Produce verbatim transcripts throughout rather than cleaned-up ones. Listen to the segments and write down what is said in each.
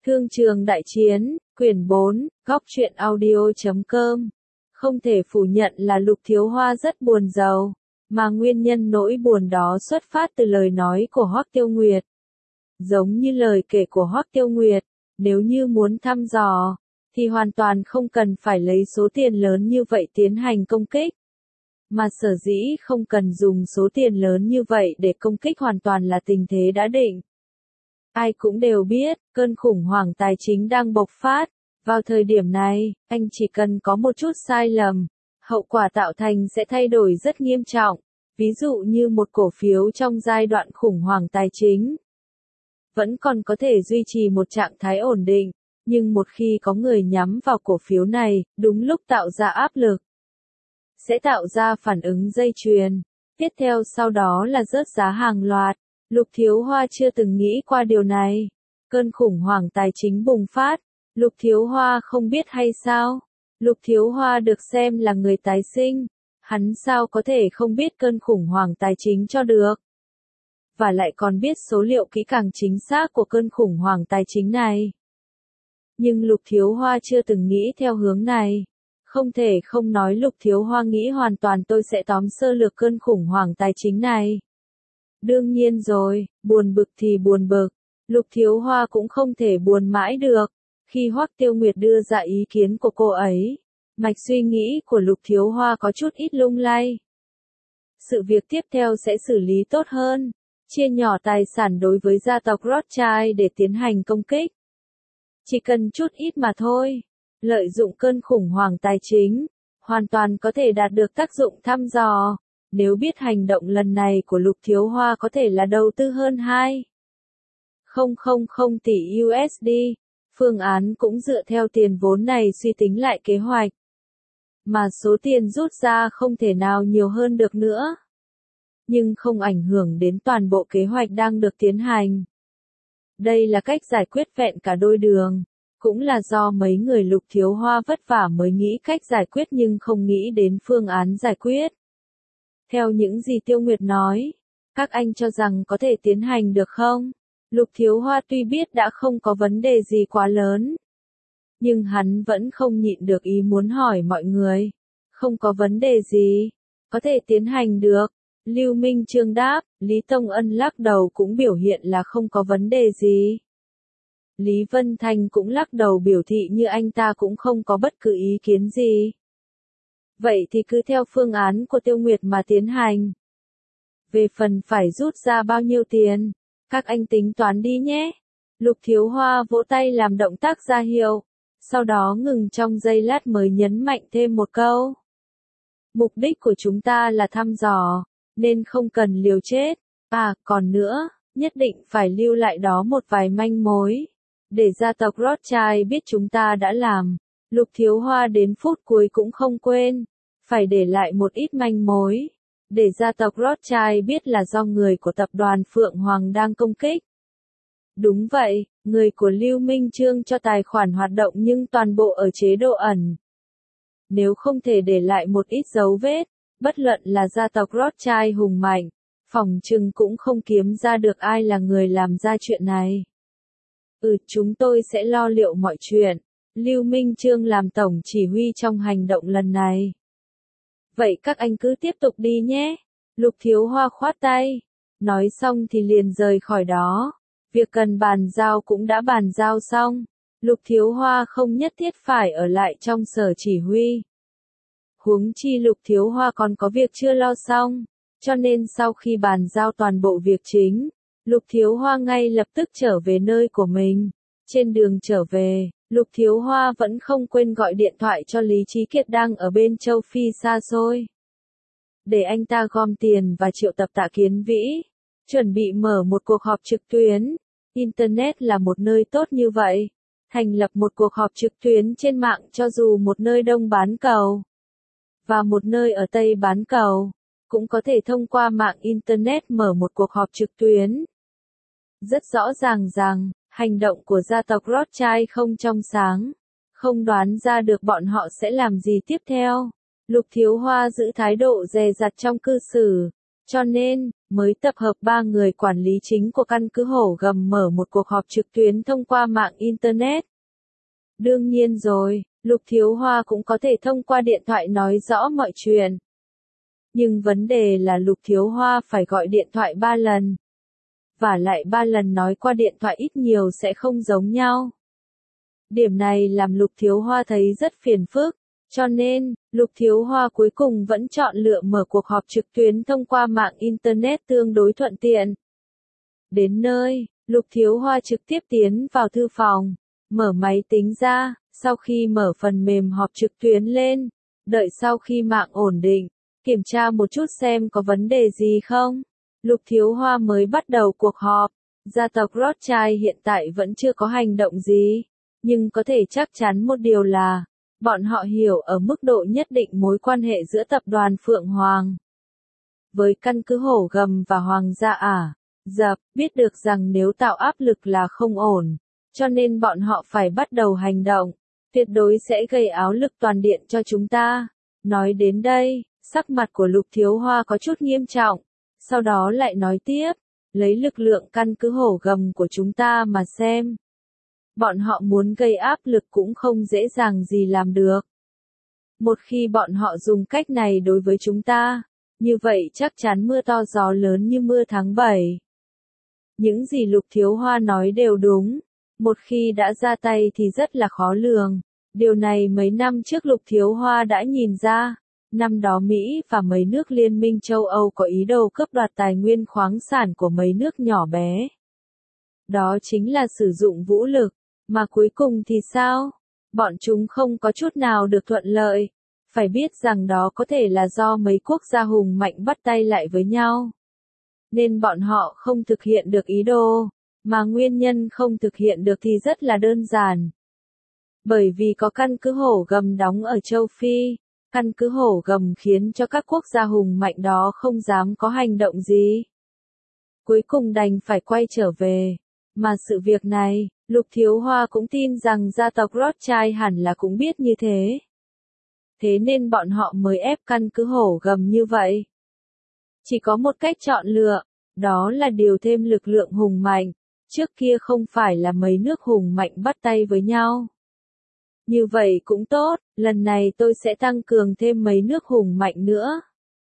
Thương trường đại chiến, quyển bốn, góc truyện audio chấm com. Không thể phủ nhận là Lục Thiếu Hoa rất buồn giàu, mà nguyên nhân nỗi buồn đó xuất phát từ lời nói của Hoắc Tiêu Nguyệt. Giống như lời kể của Hoắc Tiêu Nguyệt, nếu như muốn thăm dò, thì hoàn toàn không cần phải lấy số tiền lớn như vậy tiến hành công kích. Mà sở dĩ không cần dùng số tiền lớn như vậy để công kích hoàn toàn là tình thế đã định. Ai cũng đều biết, cơn khủng hoảng tài chính đang bộc phát. Vào thời điểm này, anh chỉ cần có một chút sai lầm, hậu quả tạo thành sẽ thay đổi rất nghiêm trọng. Ví dụ như một cổ phiếu trong giai đoạn khủng hoảng tài chính, vẫn còn có thể duy trì một trạng thái ổn định, nhưng một khi có người nhắm vào cổ phiếu này, đúng lúc tạo ra áp lực, sẽ tạo ra phản ứng dây chuyền. Tiếp theo sau đó là rớt giá hàng loạt. Lục Thiếu Hoa chưa từng nghĩ qua điều này. Cơn khủng hoảng tài chính bùng phát. Lục Thiếu Hoa không biết hay sao? Lục Thiếu Hoa được xem là người tái sinh. Hắn sao có thể không biết cơn khủng hoảng tài chính cho được? Và lại còn biết số liệu kỹ càng chính xác của cơn khủng hoảng tài chính này. Nhưng Lục Thiếu Hoa chưa từng nghĩ theo hướng này. Không thể không nói Lục Thiếu Hoa nghĩ hoàn toàn tôi sẽ tóm sơ lược cơn khủng hoảng tài chính này. Đương nhiên rồi, buồn bực thì buồn bực. Lục Thiếu Hoa cũng không thể buồn mãi được. Khi Hoắc Tiêu Nguyệt đưa ra ý kiến của cô ấy, mạch suy nghĩ của Lục Thiếu Hoa có chút ít lung lay. Sự việc tiếp theo sẽ xử lý tốt hơn. Chia nhỏ tài sản đối với gia tộc Rothschild để tiến hành công kích. Chỉ cần chút ít mà thôi. Lợi dụng cơn khủng hoảng tài chính, hoàn toàn có thể đạt được tác dụng thăm dò. Nếu biết hành động lần này của Lục Thiếu Hoa có thể là đầu tư hơn hai phẩy không không tỷ u ét đê, phương án cũng dựa theo tiền vốn này suy tính lại kế hoạch. Mà số tiền rút ra không thể nào nhiều hơn được nữa. Nhưng không ảnh hưởng đến toàn bộ kế hoạch đang được tiến hành. Đây là cách giải quyết vẹn cả đôi đường. Cũng là do mấy người Lục Thiếu Hoa vất vả mới nghĩ cách giải quyết nhưng không nghĩ đến phương án giải quyết. Theo những gì Tiêu Nguyệt nói, các anh cho rằng có thể tiến hành được không? Lục Thiếu Hoa tuy biết đã không có vấn đề gì quá lớn, nhưng hắn vẫn không nhịn được ý muốn hỏi mọi người. Không có vấn đề gì, có thể tiến hành được. Lưu Minh Chương đáp, Lý Tông Ân lắc đầu cũng biểu hiện là không có vấn đề gì. Lý Vân Thanh cũng lắc đầu biểu thị như anh ta cũng không có bất cứ ý kiến gì. Vậy thì cứ theo phương án của Tiêu Nguyệt mà tiến hành. Về phần phải rút ra bao nhiêu tiền, các anh tính toán đi nhé. Lục Thiếu Hoa vỗ tay làm động tác ra hiệu, sau đó ngừng trong giây lát mới nhấn mạnh thêm một câu. Mục đích của chúng ta là thăm dò, nên không cần liều chết. À, còn nữa, nhất định phải lưu lại đó một vài manh mối, để gia tộc Rothschild biết chúng ta đã làm. Lục Thiếu Hoa đến phút cuối cũng không quên, phải để lại một ít manh mối, để gia tộc Rothschild biết là do người của tập đoàn Phượng Hoàng đang công kích. Đúng vậy, người của Lưu Minh Chương cho tài khoản hoạt động nhưng toàn bộ ở chế độ ẩn. Nếu không thể để lại một ít dấu vết, bất luận là gia tộc Rothschild hùng mạnh, phỏng chừng cũng không kiếm ra được ai là người làm ra chuyện này. Ừ, chúng tôi sẽ lo liệu mọi chuyện. Lưu Minh Chương làm tổng chỉ huy trong hành động lần này. Vậy các anh cứ tiếp tục đi nhé. Lục Thiếu Hoa khoát tay. Nói xong thì liền rời khỏi đó. Việc cần bàn giao cũng đã bàn giao xong. Lục Thiếu Hoa không nhất thiết phải ở lại trong sở chỉ huy. Huống chi Lục Thiếu Hoa còn có việc chưa lo xong. Cho nên sau khi bàn giao toàn bộ việc chính, Lục Thiếu Hoa ngay lập tức trở về nơi của mình. Trên đường trở về, Lục Thiếu Hoa vẫn không quên gọi điện thoại cho Lý Chí Kiệt đang ở bên châu Phi xa xôi. Để anh ta gom tiền và triệu tập Tạ Kiến Vĩ, chuẩn bị mở một cuộc họp trực tuyến. Internet là một nơi tốt như vậy. Thành lập một cuộc họp trực tuyến trên mạng cho dù một nơi đông bán cầu, và một nơi ở Tây bán cầu, cũng có thể thông qua mạng Internet mở một cuộc họp trực tuyến. Rất rõ ràng rằng, hành động của gia tộc Rothschild không trong sáng, không đoán ra được bọn họ sẽ làm gì tiếp theo. Lục Thiếu Hoa giữ thái độ dè dặt trong cư xử, cho nên, mới tập hợp ba người quản lý chính của căn cứ Hổ Gầm mở một cuộc họp trực tuyến thông qua mạng Internet. Đương nhiên rồi, Lục Thiếu Hoa cũng có thể thông qua điện thoại nói rõ mọi chuyện. Nhưng vấn đề là Lục Thiếu Hoa phải gọi điện thoại ba lần. Và lại ba lần nói qua điện thoại ít nhiều sẽ không giống nhau. Điểm này làm Lục Thiếu Hoa thấy rất phiền phức, cho nên, Lục Thiếu Hoa cuối cùng vẫn chọn lựa mở cuộc họp trực tuyến thông qua mạng Internet tương đối thuận tiện. Đến nơi, Lục Thiếu Hoa trực tiếp tiến vào thư phòng, mở máy tính ra, sau khi mở phần mềm họp trực tuyến lên, đợi sau khi mạng ổn định, kiểm tra một chút xem có vấn đề gì không. Lục Thiếu Hoa mới bắt đầu cuộc họp, gia tộc Rothschild hiện tại vẫn chưa có hành động gì, nhưng có thể chắc chắn một điều là, bọn họ hiểu ở mức độ nhất định mối quan hệ giữa tập đoàn Phượng Hoàng với căn cứ Hổ Gầm và Hoàng gia Ả Rập, biết được rằng nếu tạo áp lực là không ổn, cho nên bọn họ phải bắt đầu hành động, tuyệt đối sẽ gây áo lực toàn điện cho chúng ta. Nói đến đây, sắc mặt của Lục Thiếu Hoa có chút nghiêm trọng, sau đó lại nói tiếp, lấy lực lượng căn cứ Hổ Gầm của chúng ta mà xem. Bọn họ muốn gây áp lực cũng không dễ dàng gì làm được. Một khi bọn họ dùng cách này đối với chúng ta, như vậy chắc chắn mưa to gió lớn như mưa tháng bảy. Những gì Lục Thiếu Hoa nói đều đúng, một khi đã ra tay thì rất là khó lường. Điều này mấy năm trước Lục Thiếu Hoa đã nhìn ra, năm đó Mỹ và mấy nước Liên minh châu Âu có ý đồ cướp đoạt tài nguyên khoáng sản của mấy nước nhỏ bé. Đó chính là sử dụng vũ lực. Mà cuối cùng thì sao? Bọn chúng không có chút nào được thuận lợi. Phải biết rằng đó có thể là do mấy quốc gia hùng mạnh bắt tay lại với nhau. Nên bọn họ không thực hiện được ý đồ. Mà nguyên nhân không thực hiện được thì rất là đơn giản. Bởi vì có căn cứ Hổ Gầm đóng ở châu Phi. Căn cứ Hổ Gầm khiến cho các quốc gia hùng mạnh đó không dám có hành động gì. Cuối cùng đành phải quay trở về. Mà sự việc này, Lục Thiếu Hoa cũng tin rằng gia tộc Rothschild hẳn là cũng biết như thế. Thế nên bọn họ mới ép căn cứ Hổ Gầm như vậy. Chỉ có một cách chọn lựa, đó là điều thêm lực lượng hùng mạnh. Trước kia không phải là mấy nước hùng mạnh bắt tay với nhau. Như vậy cũng tốt, lần này tôi sẽ tăng cường thêm mấy nước hùng mạnh nữa.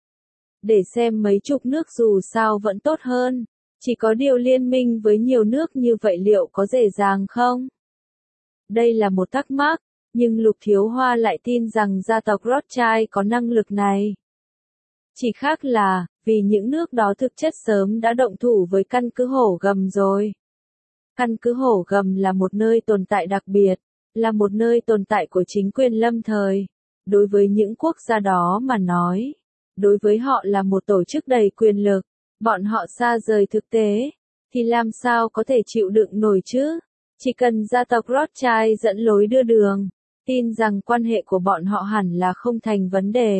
Để xem mấy chục nước dù sao vẫn tốt hơn. Chỉ có điều liên minh với nhiều nước như vậy liệu có dễ dàng không? Đây là một thắc mắc, nhưng Lục Thiếu Hoa lại tin rằng gia tộc Rothschild có năng lực này. Chỉ khác là, vì những nước đó thực chất sớm đã động thủ với căn cứ Hổ Gầm rồi. Căn cứ Hổ Gầm là một nơi tồn tại đặc biệt, là một nơi tồn tại của chính quyền lâm thời. Đối với những quốc gia đó mà nói, đối với họ là một tổ chức đầy quyền lực. Bọn họ xa rời thực tế, thì làm sao có thể chịu đựng nổi chứ? Chỉ cần gia tộc Rothschild dẫn lối đưa đường, tin rằng quan hệ của bọn họ hẳn là không thành vấn đề.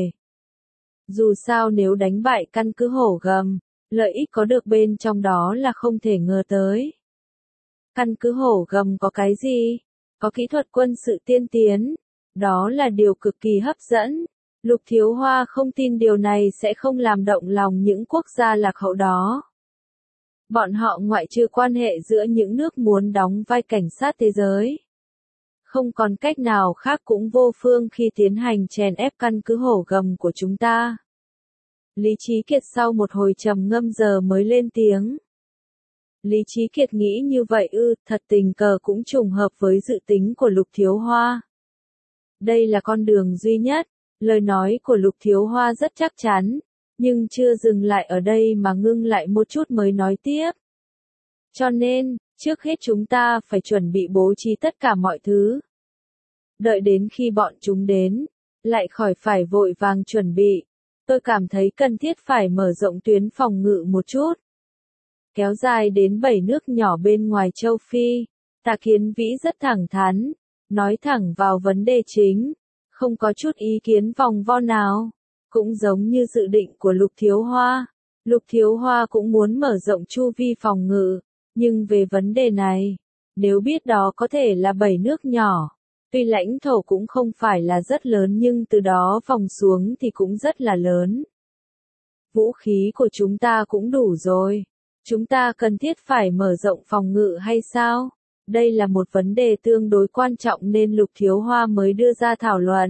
Dù sao nếu đánh bại căn cứ Hổ Gầm, lợi ích có được bên trong đó là không thể ngờ tới. Căn cứ Hổ Gầm có cái gì? Có kỹ thuật quân sự tiên tiến. Đó là điều cực kỳ hấp dẫn. Lục Thiếu Hoa không tin điều này sẽ không làm động lòng những quốc gia lạc hậu đó. Bọn họ ngoại trừ quan hệ giữa những nước muốn đóng vai cảnh sát thế giới. Không còn cách nào khác cũng vô phương khi tiến hành chèn ép căn cứ Hổ Gầm của chúng ta. Lý Chí Kiệt sau một hồi trầm ngâm giờ mới lên tiếng. Lý Chí Kiệt nghĩ như vậy ư, thật tình cờ cũng trùng hợp với dự tính của Lục Thiếu Hoa. Đây là con đường duy nhất. Lời nói của Lục Thiếu Hoa rất chắc chắn, nhưng chưa dừng lại ở đây mà ngưng lại một chút mới nói tiếp. Cho nên, trước hết chúng ta phải chuẩn bị bố trí tất cả mọi thứ. Đợi đến khi bọn chúng đến, lại khỏi phải vội vàng chuẩn bị. Tôi cảm thấy cần thiết phải mở rộng tuyến phòng ngự một chút. Kéo dài đến bảy nước nhỏ bên ngoài châu Phi, Tạ Kiến Vĩ rất thẳng thắn, nói thẳng vào vấn đề chính. Không có chút ý kiến vòng vo nào. Cũng giống như dự định của Lục Thiếu Hoa. Lục Thiếu Hoa cũng muốn mở rộng chu vi phòng ngự. Nhưng về vấn đề này, nếu biết đó có thể là bảy nước nhỏ, tuy lãnh thổ cũng không phải là rất lớn nhưng từ đó vòng xuống thì cũng rất là lớn. vũ khí của chúng ta cũng đủ rồi. Chúng ta cần thiết phải mở rộng phòng ngự hay sao? Đây là một vấn đề tương đối quan trọng nên Lục Thiếu Hoa mới đưa ra thảo luận.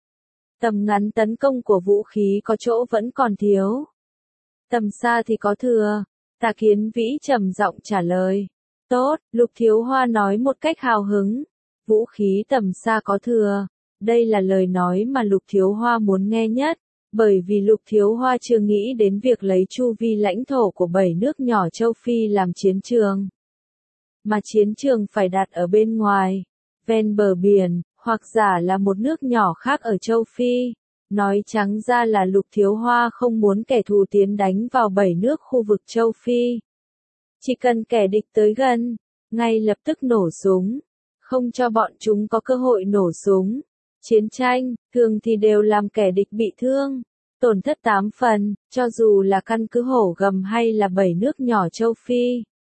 Tầm ngắn tấn công của vũ khí có chỗ vẫn còn thiếu. Tầm xa thì có thừa. Tà Kiến Vĩ trầm giọng trả lời. Tốt, Lục Thiếu Hoa nói một cách hào hứng. Vũ khí tầm xa có thừa. Đây là lời nói mà Lục Thiếu Hoa muốn nghe nhất. Bởi vì Lục Thiếu Hoa chưa nghĩ đến việc lấy chu vi lãnh thổ của bảy nước nhỏ châu Phi làm chiến trường. Mà chiến trường phải đặt ở bên ngoài, ven bờ biển, hoặc giả là một nước nhỏ khác ở châu Phi. Nói trắng ra là Lục Thiếu Hoa không muốn kẻ thù tiến đánh vào bảy nước khu vực châu Phi. Chỉ cần kẻ địch tới gần, ngay lập tức nổ súng, không cho bọn chúng có cơ hội nổ súng. Chiến tranh, thường thì đều làm kẻ địch bị thương, tổn thất tám phần, cho dù là căn cứ Hổ Gầm hay là bảy nước nhỏ châu Phi.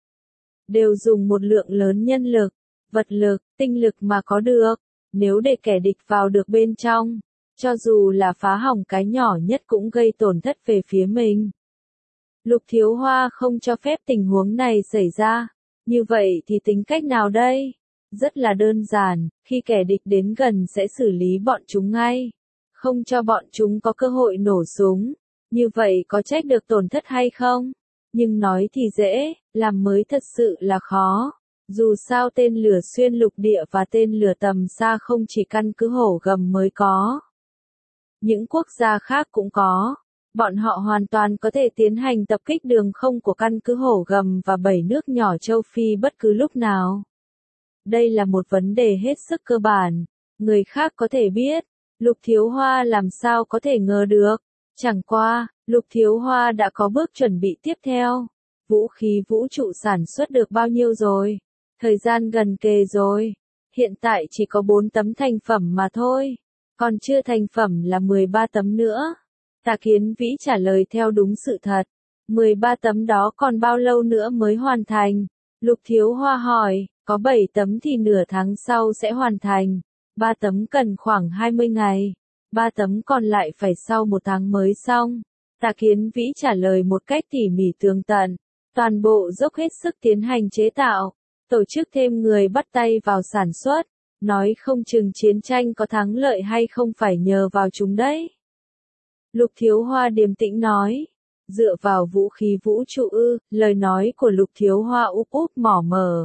Đều dùng một lượng lớn nhân lực, vật lực, tinh lực mà có được. Nếu để kẻ địch vào được bên trong, cho dù là phá hỏng cái nhỏ nhất cũng gây tổn thất về phía mình. Lục Thiếu Hoa không cho phép tình huống này xảy ra. Như vậy thì tính cách nào đây? Rất là đơn giản, khi kẻ địch đến gần sẽ xử lý bọn chúng ngay. Không cho bọn chúng có cơ hội nổ súng. Như vậy có trách được tổn thất hay không? Nhưng nói thì dễ, làm mới thật sự là khó. Dù sao tên lửa xuyên lục địa và tên lửa tầm xa không chỉ căn cứ Hổ Gầm mới có. Những quốc gia khác cũng có. Bọn họ hoàn toàn có thể tiến hành tập kích đường không của căn cứ Hổ Gầm và bảy nước nhỏ châu Phi bất cứ lúc nào. Đây là một vấn đề hết sức cơ bản. Người khác có thể biết, Lục Thiếu Hoa làm sao có thể ngờ được. Chẳng qua, Lục Thiếu Hoa đã có bước chuẩn bị tiếp theo. Vũ khí vũ trụ sản xuất được bao nhiêu rồi? Thời gian gần kề rồi. Hiện tại chỉ có bốn tấm thành phẩm mà thôi. Còn chưa thành phẩm là mười ba tấm nữa. Tà Kiến Vĩ trả lời theo đúng sự thật. mười ba tấm đó còn bao lâu nữa mới hoàn thành? Lục Thiếu Hoa hỏi, có bảy tấm thì nửa tháng sau sẽ hoàn thành. ba tấm cần khoảng hai mươi ngày. ba tấm còn lại phải sau một tháng mới xong. Tà Kiến Vĩ trả lời một cách tỉ mỉ tường tận. Toàn bộ dốc hết sức tiến hành chế tạo. Tổ chức thêm người bắt tay vào sản xuất. Nói không chừng chiến tranh có thắng lợi hay không phải nhờ vào chúng đấy. Lục Thiếu Hoa điềm tĩnh nói. Dựa vào vũ khí vũ trụ ư, lời nói của Lục Thiếu Hoa úp úp mỏ mờ.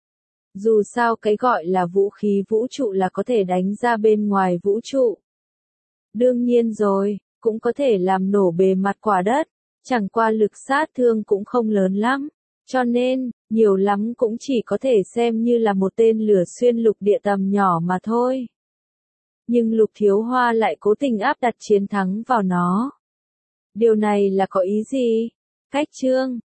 Dù sao cái gọi là vũ khí vũ trụ là có thể đánh ra bên ngoài vũ trụ. Đương nhiên rồi, cũng có thể làm nổ bề mặt quả đất. Chẳng qua lực sát thương cũng không lớn lắm. Cho nên, nhiều lắm cũng chỉ có thể xem như là một tên lửa xuyên lục địa tầm nhỏ mà thôi. Nhưng Lục Thiếu Hoa lại cố tình áp đặt chiến thắng vào nó. Điều này là có ý gì? Cách chương